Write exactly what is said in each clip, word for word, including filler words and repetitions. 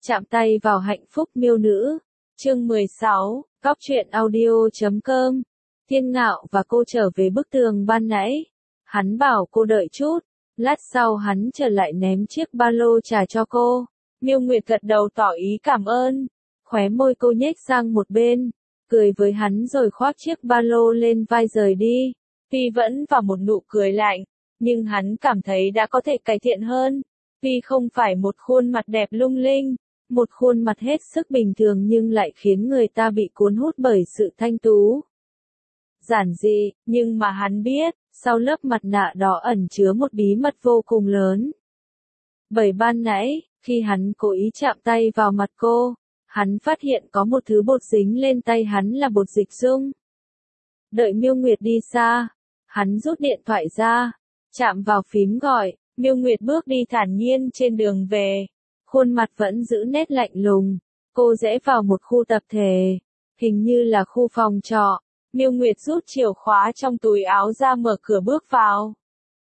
Chạm tay vào hạnh phúc miêu nữ. Chương mười sáu, Cóc truyện audio.com. Thiên Ngạo và cô trở về bức tường ban nãy. Hắn bảo cô đợi chút. Lát sau hắn trở lại ném chiếc ba lô trả cho cô. Miêu Nguyệt gật đầu tỏ ý cảm ơn. Khóe môi cô nhếch sang một bên, cười với hắn rồi khoác chiếc ba lô lên vai rời đi. Tuy vẫn vào một nụ cười lạnh, nhưng hắn cảm thấy đã có thể cải thiện hơn. Tuy không phải một khuôn mặt đẹp lung linh, một khuôn mặt hết sức bình thường nhưng lại khiến người ta bị cuốn hút bởi sự thanh tú. Giản dị, nhưng mà hắn biết, sau lớp mặt nạ đó ẩn chứa một bí mật vô cùng lớn. Bởi ban nãy, khi hắn cố ý chạm tay vào mặt cô, hắn phát hiện có một thứ bột dính lên tay hắn là bột dịch dung. Đợi Miêu Nguyệt đi xa, hắn rút điện thoại ra, chạm vào phím gọi, Miêu Nguyệt bước đi thản nhiên trên đường về. Khuôn mặt vẫn giữ nét lạnh lùng, cô rẽ vào một khu tập thể, hình như là khu phòng trọ. Miêu Nguyệt rút chìa khóa trong túi áo ra mở cửa bước vào.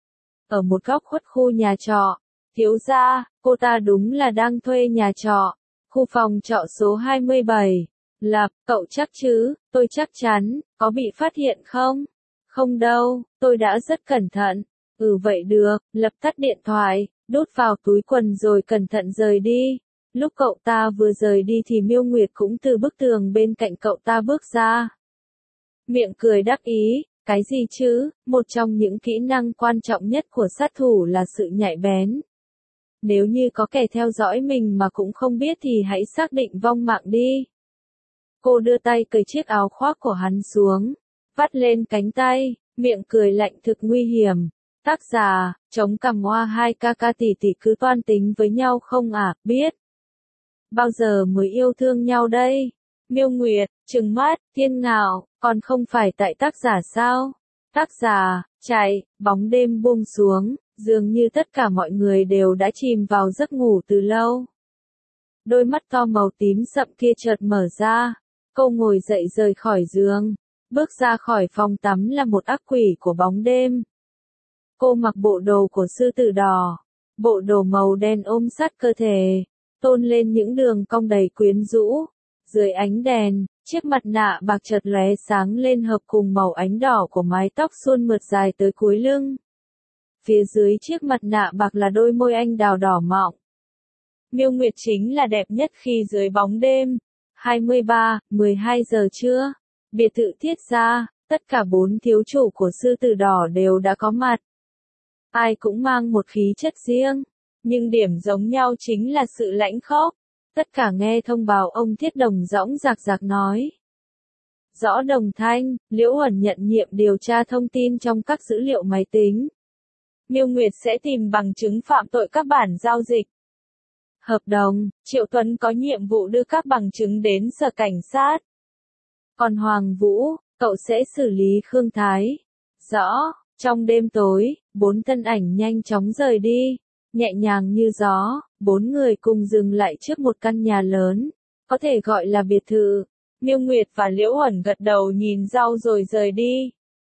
Ở một góc khuất khu nhà trọ, thiếu gia, cô ta đúng là đang thuê nhà trọ. Khu phòng trọ số hai mươi bảy. Lập, cậu chắc chứ? Tôi chắc chắn, có bị phát hiện không? Không đâu, tôi đã rất cẩn thận. Ừ vậy được, Lập tắt điện thoại, đút vào túi quần rồi cẩn thận rời đi. Lúc cậu ta vừa rời đi thì Miêu Nguyệt cũng từ bức tường bên cạnh cậu ta bước ra. Miệng cười đắc ý, cái gì chứ, một trong những kỹ năng quan trọng nhất của sát thủ là sự nhạy bén. Nếu như có kẻ theo dõi mình mà cũng không biết thì hãy xác định vong mạng đi. Cô đưa tay cởi chiếc áo khoác của hắn xuống, vắt lên cánh tay, miệng cười lạnh thực nguy hiểm. Tác giả, chống cằm hoa hai ca ca tỷ tỷ cứ toan tính với nhau không à, biết. Bao giờ mới yêu thương nhau đây? Miêu Nguyệt, trừng mắt, Thiên Ngạo, còn không phải tại tác giả sao? Tác giả, chạy, bóng đêm buông xuống, dường như tất cả mọi người đều đã chìm vào giấc ngủ từ lâu. Đôi mắt to màu tím sậm kia chợt mở ra, cô ngồi dậy rời khỏi giường, bước ra khỏi phòng tắm là một ác quỷ của bóng đêm. Cô mặc bộ đồ của sư tử đỏ, bộ đồ màu đen ôm sát cơ thể, tôn lên những đường cong đầy quyến rũ. Dưới ánh đèn, chiếc mặt nạ bạc chợt lóe sáng lên hợp cùng màu ánh đỏ của mái tóc suôn mượt dài tới cuối lưng. Phía dưới chiếc mặt nạ bạc là đôi môi anh đào đỏ mọng. Miêu Nguyệt chính là đẹp nhất khi dưới bóng đêm. hai mươi ba, mười hai giờ trưa, biệt thự Thiết Gia, tất cả bốn thiếu chủ của sư tử đỏ đều đã có mặt. Ai cũng mang một khí chất riêng, nhưng điểm giống nhau chính là sự lãnh khốc. Tất cả nghe thông báo ông Thiết Đồng dõng dạc dạc nói. Rõ Đồng Thanh, Liễu Uẩn nhận nhiệm điều tra thông tin trong các dữ liệu máy tính. Miêu Nguyệt sẽ tìm bằng chứng phạm tội các bản giao dịch. Hợp đồng, Triệu Tuấn có nhiệm vụ đưa các bằng chứng đến sở cảnh sát. Còn Hoàng Vũ, cậu sẽ xử lý Khương Thái. Rõ, trong đêm tối, bốn thân ảnh nhanh chóng rời đi. Nhẹ nhàng như gió, bốn người cùng dừng lại trước một căn nhà lớn, có thể gọi là biệt thự. Miêu Nguyệt và Liễu Uẩn gật đầu nhìn nhau rồi rời đi.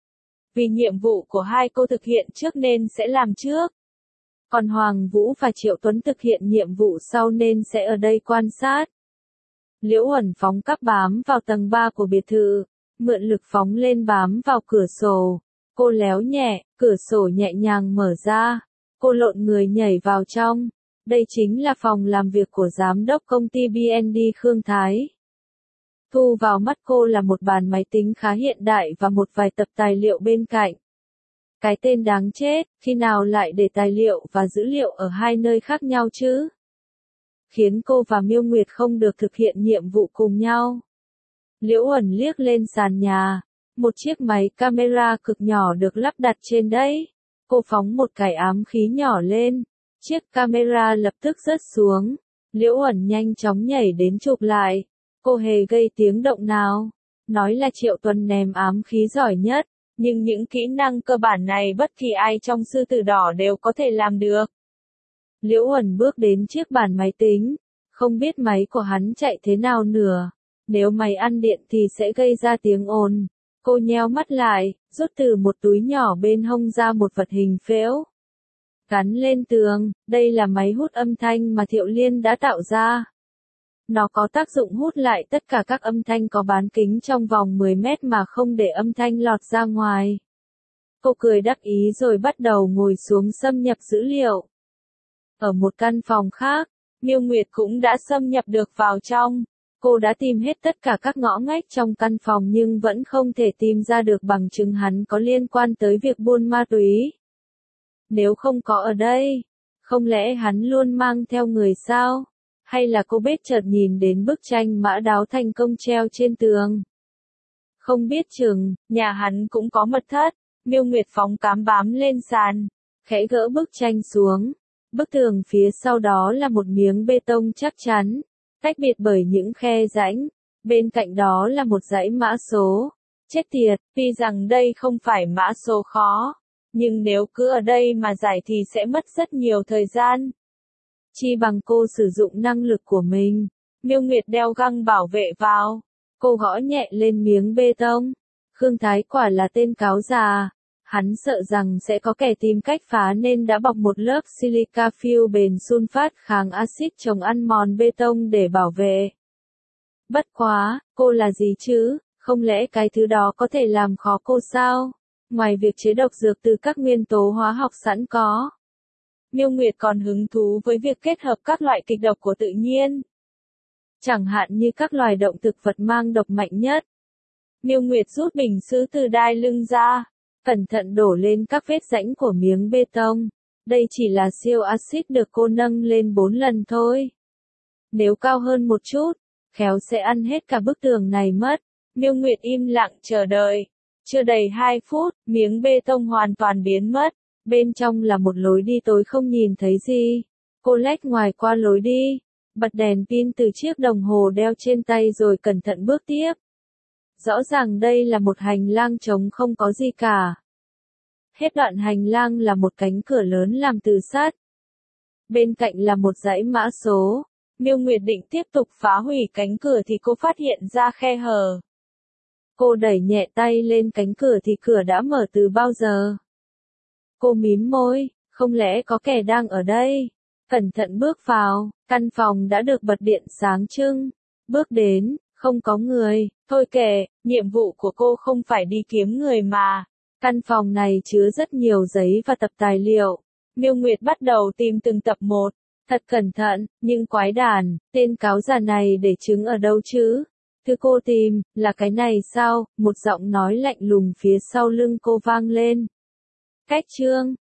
Vì nhiệm vụ của hai cô thực hiện trước nên sẽ làm trước. Còn Hoàng Vũ và Triệu Tuấn thực hiện nhiệm vụ sau nên sẽ ở đây quan sát. Liễu Uẩn phóng cắp bám vào tầng ba của biệt thự, mượn lực phóng lên bám vào cửa sổ. Cô léo nhẹ, cửa sổ nhẹ nhàng mở ra. Cô lộn người nhảy vào trong. Đây chính là phòng làm việc của giám đốc công ty bê en đê Khương Thái. Thu vào mắt cô là một bàn máy tính khá hiện đại và một vài tập tài liệu bên cạnh. Cái tên đáng chết, khi nào lại để tài liệu và dữ liệu ở hai nơi khác nhau chứ? Khiến cô và Miêu Nguyệt không được thực hiện nhiệm vụ cùng nhau. Liễu Uẩn liếc lên sàn nhà. Một chiếc máy camera cực nhỏ được lắp đặt trên đấy. Cô phóng một cái ám khí nhỏ lên. Chiếc camera lập tức rớt xuống. Liễu Uẩn nhanh chóng nhảy đến chụp lại. Cô hề gây tiếng động nào. Nói là Triệu Tuấn ném ám khí giỏi nhất. Nhưng những kỹ năng cơ bản này bất kỳ ai trong sư tử đỏ đều có thể làm được. Liễu Uẩn bước đến chiếc bàn máy tính. Không biết máy của hắn chạy thế nào nữa. Nếu máy ăn điện thì sẽ gây ra tiếng ồn. Cô nheo mắt lại, rút từ một túi nhỏ bên hông ra một vật hình phễu. Gắn lên tường, đây là máy hút âm thanh mà Thiệu Liên đã tạo ra. Nó có tác dụng hút lại tất cả các âm thanh có bán kính trong vòng mười mét mà không để âm thanh lọt ra ngoài. Cô cười đắc ý rồi bắt đầu ngồi xuống xâm nhập dữ liệu. Ở một căn phòng khác, Miêu Nguyệt cũng đã xâm nhập được vào trong. Cô đã tìm hết tất cả các ngõ ngách trong căn phòng nhưng vẫn không thể tìm ra được bằng chứng hắn có liên quan tới việc buôn ma túy. Nếu không có ở đây, không lẽ hắn luôn mang theo người sao? Hay là cô biết chợt nhìn đến bức tranh mã đáo thành công treo trên tường? Không biết chừng, nhà hắn cũng có mật thất. Miêu Nguyệt phóng cám bám lên sàn, khẽ gỡ bức tranh xuống. Bức tường phía sau đó là một miếng bê tông chắc chắn, tách biệt bởi những khe rãnh. Bên cạnh đó là một dãy mã số. Chết tiệt, tuy rằng đây không phải mã số khó, nhưng nếu cứ ở đây mà giải thì sẽ mất rất nhiều thời gian. Chi bằng cô sử dụng năng lực của mình. Miêu Nguyệt đeo găng bảo vệ vào. Cô gõ nhẹ lên miếng bê tông. Khương Thái quả là tên cáo già. Hắn sợ rằng sẽ có kẻ tìm cách phá nên đã bọc một lớp silica fill bền sunfat kháng axit chống ăn mòn bê tông để bảo vệ. Bất quá, cô là gì chứ? Không lẽ cái thứ đó có thể làm khó cô sao? Ngoài việc chế độc dược từ các nguyên tố hóa học sẵn có, Miêu Nguyệt còn hứng thú với việc kết hợp các loại kịch độc của tự nhiên. Chẳng hạn như các loài động thực vật mang độc mạnh nhất. Miêu Nguyệt rút bình sứ từ đai lưng ra, cẩn thận đổ lên các vết rãnh của miếng bê tông. Đây chỉ là siêu axit được cô nâng lên bốn lần thôi. Nếu cao hơn một chút, khéo sẽ ăn hết cả bức tường này mất. Miêu Nguyệt im lặng chờ đợi. Chưa đầy hai phút, miếng bê tông hoàn toàn biến mất. Bên trong là một lối đi tối không nhìn thấy gì. Cô lách ngoài qua lối đi, bật đèn pin từ chiếc đồng hồ đeo trên tay rồi cẩn thận bước tiếp. Rõ ràng đây là một hành lang trống không có gì cả. Hết đoạn hành lang là một cánh cửa lớn làm từ sắt. Bên cạnh là một dãy mã số. Miêu Nguyệt định tiếp tục phá hủy cánh cửa thì cô phát hiện ra khe hở. Cô đẩy nhẹ tay lên cánh cửa thì cửa đã mở từ bao giờ. Cô mím môi, không lẽ có kẻ đang ở đây? Cẩn thận bước vào, căn phòng đã được bật điện sáng trưng. Bước đến, không có người, thôi kệ, nhiệm vụ của cô không phải đi kiếm người mà. Căn phòng này chứa rất nhiều giấy và tập tài liệu. Miêu Nguyệt bắt đầu tìm từng tập một, thật cẩn thận, nhưng quái đản, tên cáo già này để trứng ở đâu chứ? Thứ cô tìm, là cái này sao? Một giọng nói lạnh lùng phía sau lưng cô vang lên. Cách chương